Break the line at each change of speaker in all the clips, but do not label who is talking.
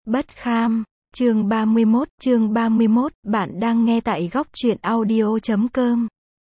Bất kham, chương 31, bạn đang nghe tại góc truyện audio.com.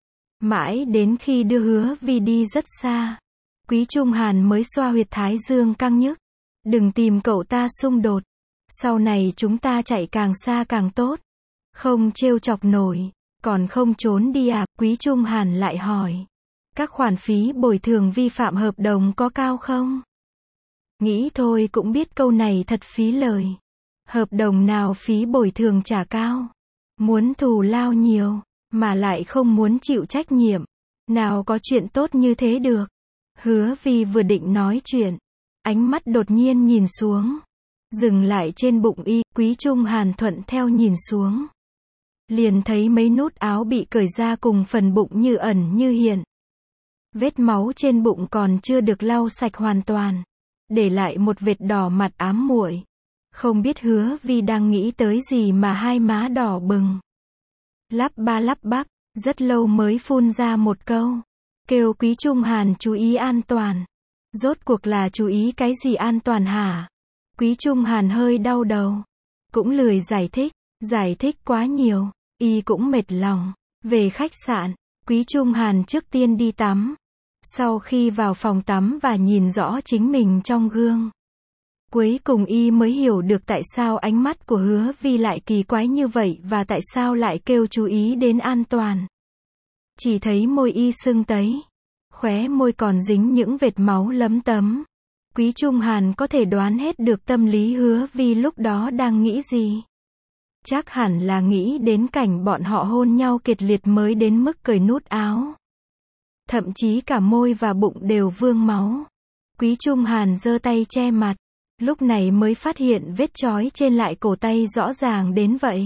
Mãi đến khi đưa Hứa Vi đi rất xa, Quý Trung Hàn mới xoa huyệt thái dương căng nhức. Đừng tìm cậu ta xung đột. Sau này chúng ta chạy càng xa càng tốt. Không trêu chọc nổi, còn không trốn đi à? Quý Trung Hàn lại hỏi. Các khoản phí bồi thường vi phạm hợp đồng có cao không? Nghĩ thôi cũng biết câu này thật phí lời. Hợp đồng nào phí bồi thường trả cao? Muốn thù lao nhiều, mà lại không muốn chịu trách nhiệm. Nào có chuyện tốt như thế được. Hứa Vi vừa định nói chuyện, ánh mắt đột nhiên nhìn xuống. Dừng lại trên bụng y, Quý Trung Hàn thuận theo nhìn xuống. Liền thấy mấy nút áo bị cởi ra cùng phần bụng như ẩn như hiện. Vết máu trên bụng còn chưa được lau sạch hoàn toàn, để lại một vệt đỏ mặt ám muội. Không biết Hứa Vi đang nghĩ tới gì mà hai má đỏ bừng. Lắp ba lắp bắp, rất lâu mới phun ra một câu. Kêu Quý Trung Hàn chú ý an toàn. Rốt cuộc là chú ý cái gì an toàn hả? Quý Trung Hàn hơi đau đầu. Cũng lười giải thích quá nhiều. Y cũng mệt lòng. Về khách sạn, Quý Trung Hàn trước tiên đi tắm. Sau khi vào phòng tắm và nhìn rõ chính mình trong gương, cuối cùng y mới hiểu được tại sao ánh mắt của Hứa Vi lại kỳ quái như vậy và tại sao lại kêu chú ý đến an toàn. Chỉ thấy môi y sưng tấy, khóe môi còn dính những vệt máu lấm tấm. Quý Trung Hàn có thể đoán hết được tâm lý Hứa Vi lúc đó đang nghĩ gì. Chắc hẳn là nghĩ đến cảnh bọn họ hôn nhau kịch liệt mới đến mức cởi nút áo. Thậm chí cả môi và bụng đều vương máu. Quý Trung Hàn giơ tay che mặt, lúc này mới phát hiện vết chói trên lại cổ tay rõ ràng đến vậy.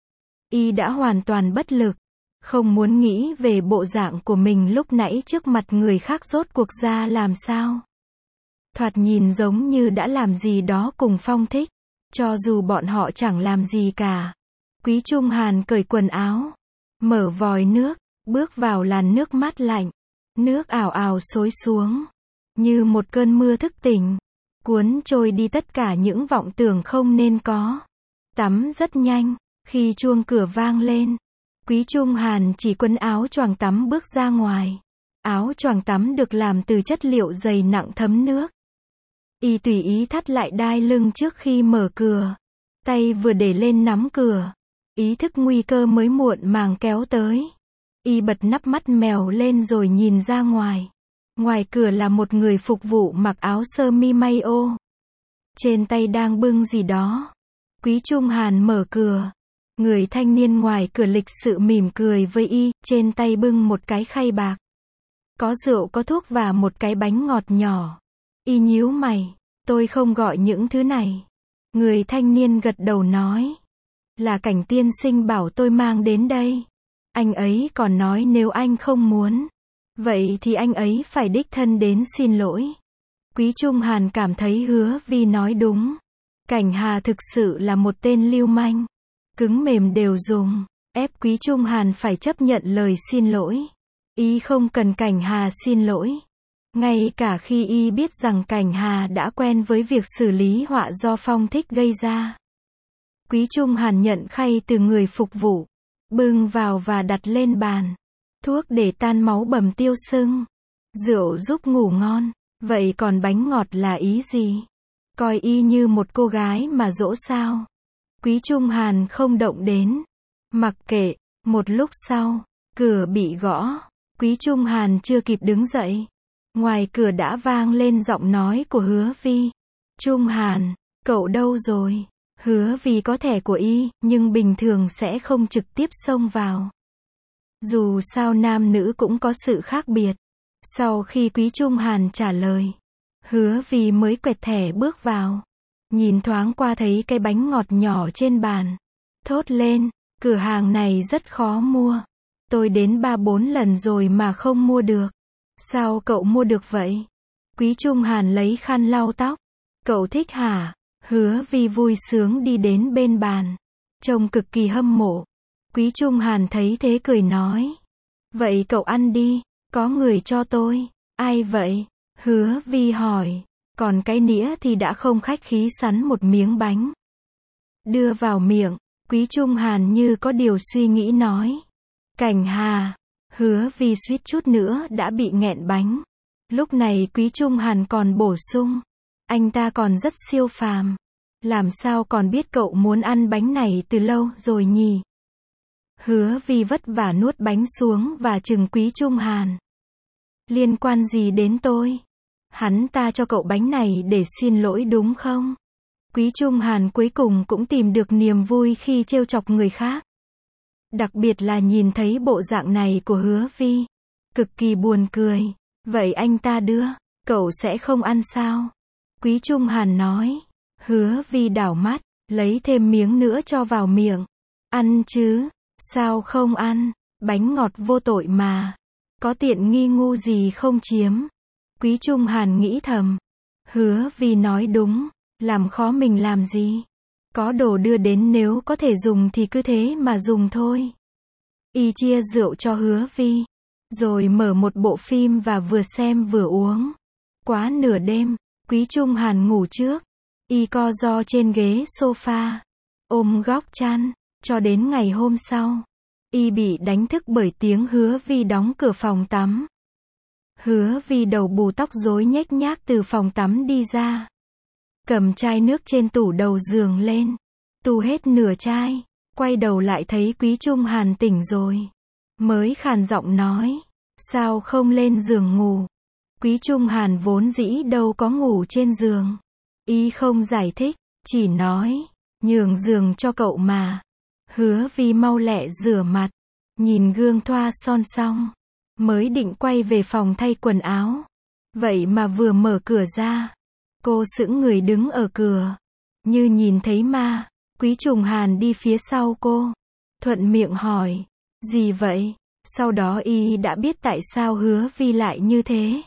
Y đã hoàn toàn bất lực, không muốn nghĩ về bộ dạng của mình lúc nãy trước mặt người khác rốt cuộc ra làm sao. Thoạt nhìn giống như đã làm gì đó cùng Phong Thích, cho dù bọn họ chẳng làm gì cả. Quý Trung Hàn cởi quần áo, mở vòi nước, bước vào làn nước mát lạnh. Nước ào ào xối xuống, như một cơn mưa thức tỉnh, cuốn trôi đi tất cả những vọng tưởng không nên có. Tắm rất nhanh, khi chuông cửa vang lên, Quý Trung Hàn chỉ quần áo choàng tắm bước ra ngoài. Áo choàng tắm được làm từ chất liệu dày nặng thấm nước. Y tùy ý thắt lại đai lưng trước khi mở cửa. Tay vừa để lên nắm cửa, ý thức nguy cơ mới muộn màng kéo tới. Y bật nắp mắt mèo lên rồi nhìn ra ngoài. Ngoài cửa là một người phục vụ mặc áo sơ mi may ô. Trên tay đang bưng gì đó. Quý Trung Hàn mở cửa. Người thanh niên ngoài cửa lịch sự mỉm cười với y, trên tay bưng một cái khay bạc. Có rượu có thuốc và một cái bánh ngọt nhỏ. Y nhíu mày, tôi không gọi những thứ này. Người thanh niên gật đầu nói. Là Cảnh tiên sinh bảo tôi mang đến đây. Anh ấy còn nói nếu anh không muốn, vậy thì anh ấy phải đích thân đến xin lỗi. Quý Trung Hàn cảm thấy Hứa Vi nói đúng. Cảnh Hà thực sự là một tên lưu manh. Cứng mềm đều dùng, ép Quý Trung Hàn phải chấp nhận lời xin lỗi. Y không cần Cảnh Hà xin lỗi. Ngay cả khi y biết rằng Cảnh Hà đã quen với việc xử lý họa do Phong Thích gây ra. Quý Trung Hàn nhận khay từ người phục vụ, bưng vào và đặt lên bàn. Thuốc để tan máu bầm tiêu sưng. Rượu giúp ngủ ngon. Vậy còn bánh ngọt là ý gì? Coi y như một cô gái mà dỗ sao? Quý Trung Hàn không động đến. Mặc kệ. Một lúc sau, cửa bị gõ. Quý Trung Hàn chưa kịp đứng dậy, ngoài cửa đã vang lên giọng nói của Hứa Vi. Trung Hàn, cậu đâu rồi? Hứa Vi có thẻ của y, nhưng bình thường sẽ không trực tiếp xông vào. Dù sao nam nữ cũng có sự khác biệt. Sau khi Quý Trung Hàn trả lời, Hứa Vi mới quẹt thẻ bước vào. Nhìn thoáng qua thấy cái bánh ngọt nhỏ trên bàn. Thốt lên, cửa hàng này rất khó mua. Tôi đến 3-4 lần rồi mà không mua được. Sao cậu mua được vậy? Quý Trung Hàn lấy khăn lau tóc. Cậu thích hả? Hứa Vi vui sướng đi đến bên bàn. Trông cực kỳ hâm mộ. Quý Trung Hàn thấy thế cười nói. Vậy cậu ăn đi, có người cho tôi. Ai vậy? Hứa Vi hỏi. Còn cái nĩa thì đã không khách khí sắn một miếng bánh. đưa vào miệng. Quý Trung Hàn như có điều suy nghĩ nói. Cảnh Hà. Hứa Vi suýt chút nữa đã bị nghẹn bánh. Lúc này Quý Trung Hàn còn bổ sung. Anh ta còn rất siêu phàm. Làm sao còn biết cậu muốn ăn bánh này từ lâu rồi nhỉ? Hứa Vi vất vả nuốt bánh xuống và trừng Quý Trung Hàn. Liên quan gì đến tôi? Hắn ta cho cậu bánh này để xin lỗi đúng không? Quý Trung Hàn cuối cùng cũng tìm được niềm vui khi trêu chọc người khác. Đặc biệt là nhìn thấy bộ dạng này của Hứa Vi. Cực kỳ buồn cười. Vậy anh ta đưa, cậu sẽ không ăn sao? Quý Trung Hàn nói. Hứa Vi đảo mắt, lấy thêm miếng nữa cho vào miệng. Ăn chứ, sao không ăn? Bánh ngọt vô tội mà. Có tiện nghi ngu gì không chiếm? Quý Trung Hàn nghĩ thầm. Hứa Vi nói đúng, làm khó mình làm gì? Có đồ đưa đến nếu có thể dùng thì cứ thế mà dùng thôi. Y chia rượu cho Hứa Vi, rồi mở một bộ phim và vừa xem vừa uống. Quá nửa đêm, Quý Trung Hàn ngủ trước. Y co ro trên ghế sofa, ôm góc chăn, cho đến ngày hôm sau. Y bị đánh thức bởi tiếng Hứa Vi đóng cửa phòng tắm. Hứa Vi đầu bù tóc rối nhếch nhác từ phòng tắm đi ra. Cầm chai nước trên tủ đầu giường lên. Tu hết nửa chai. Quay đầu lại thấy Quý Trung Hàn tỉnh rồi. Mới khàn giọng nói. Sao không lên giường ngủ? Quý Trung Hàn vốn dĩ đâu có ngủ trên giường. Y không giải thích, chỉ nói. Nhường giường cho cậu mà. Hứa Vi mau lẹ rửa mặt. Nhìn gương thoa son xong. Mới định quay về phòng thay quần áo. Vậy mà vừa mở cửa ra. Cô sững người đứng ở cửa. Như nhìn thấy ma. Quý Trung Hàn đi phía sau cô. Thuận miệng hỏi. Gì vậy? Sau đó y đã biết tại sao Hứa Vi lại như thế.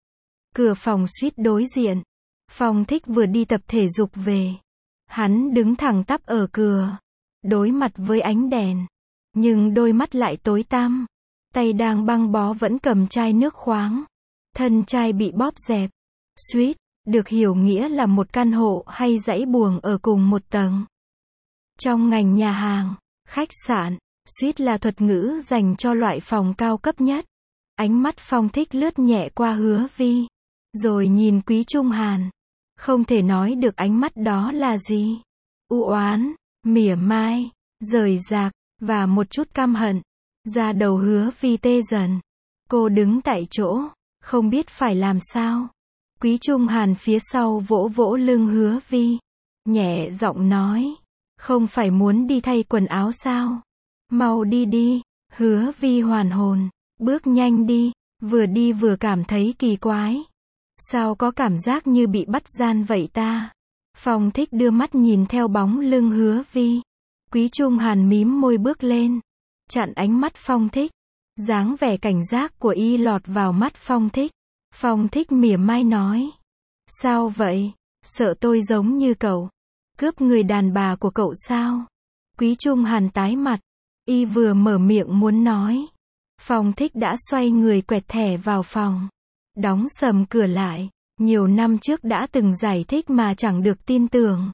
Cửa phòng suýt đối diện. Phong Thích vừa đi tập thể dục về. Hắn đứng thẳng tắp ở cửa. Đối mặt với ánh đèn. Nhưng đôi mắt lại tối tăm. Tay đang băng bó vẫn cầm chai nước khoáng. Thân chai bị bóp dẹp. Suite, được hiểu nghĩa là một căn hộ hay dãy buồng ở cùng một tầng. Trong ngành nhà hàng, khách sạn, suite là thuật ngữ dành cho loại phòng cao cấp nhất. Ánh mắt Phong Thích lướt nhẹ qua Hứa Vi. Rồi nhìn Quý Trung Hàn. Không thể nói được ánh mắt đó là gì. U oán, mỉa mai, rời rạc, và một chút căm hận. Da đầu Hứa Vi tê dần. Cô đứng tại chỗ, không biết phải làm sao. Quý Trung Hàn phía sau vỗ vỗ lưng Hứa Vi. Nhẹ giọng nói. Không phải muốn đi thay quần áo sao? Mau đi đi. Hứa Vi hoàn hồn. Bước nhanh đi vừa cảm thấy kỳ quái. Sao có cảm giác như bị bắt gian vậy ta? Phong Thích đưa mắt nhìn theo bóng lưng Hứa Vi. Quý Trung Hàn mím môi bước lên. Chặn ánh mắt Phong Thích. Dáng vẻ cảnh giác của y lọt vào mắt Phong Thích. Phong Thích mỉa mai nói. Sao vậy? Sợ tôi giống như cậu. Cướp người đàn bà của cậu sao? Quý Trung Hàn tái mặt. Y vừa mở miệng muốn nói. Phong Thích đã xoay người quẹt thẻ vào phòng. Đóng sầm cửa lại. Nhiều năm trước đã từng giải thích mà chẳng được tin tưởng.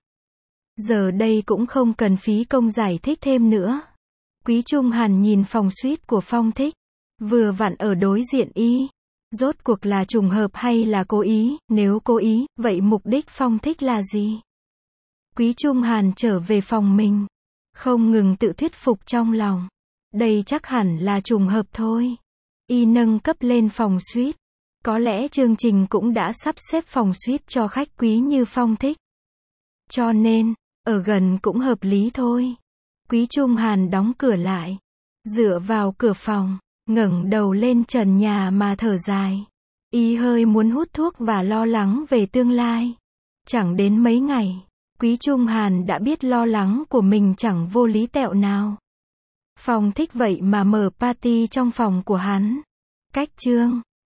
Giờ đây cũng không cần phí công giải thích thêm nữa. Quý Trung Hàn nhìn phòng suite của Phong Thích. Vừa vặn ở đối diện y. Rốt cuộc là trùng hợp hay là cố ý? Nếu cố ý, vậy mục đích Phong Thích là gì? Quý Trung Hàn trở về phòng mình. Không ngừng tự thuyết phục trong lòng. Đây chắc hẳn là trùng hợp thôi. Y nâng cấp lên phòng suite. Có lẽ chương trình cũng đã sắp xếp phòng suite cho khách quý như Phong Thích. Cho nên, ở gần cũng hợp lý thôi. Quý Trung Hàn đóng cửa lại. Dựa vào cửa phòng, ngẩng đầu lên trần nhà mà thở dài. Y hơi muốn hút thuốc và lo lắng về tương lai. Chẳng đến mấy ngày, Quý Trung Hàn đã biết lo lắng của mình chẳng vô lý tẹo nào. Phong Thích vậy mà mở party trong phòng của hắn. Cách chương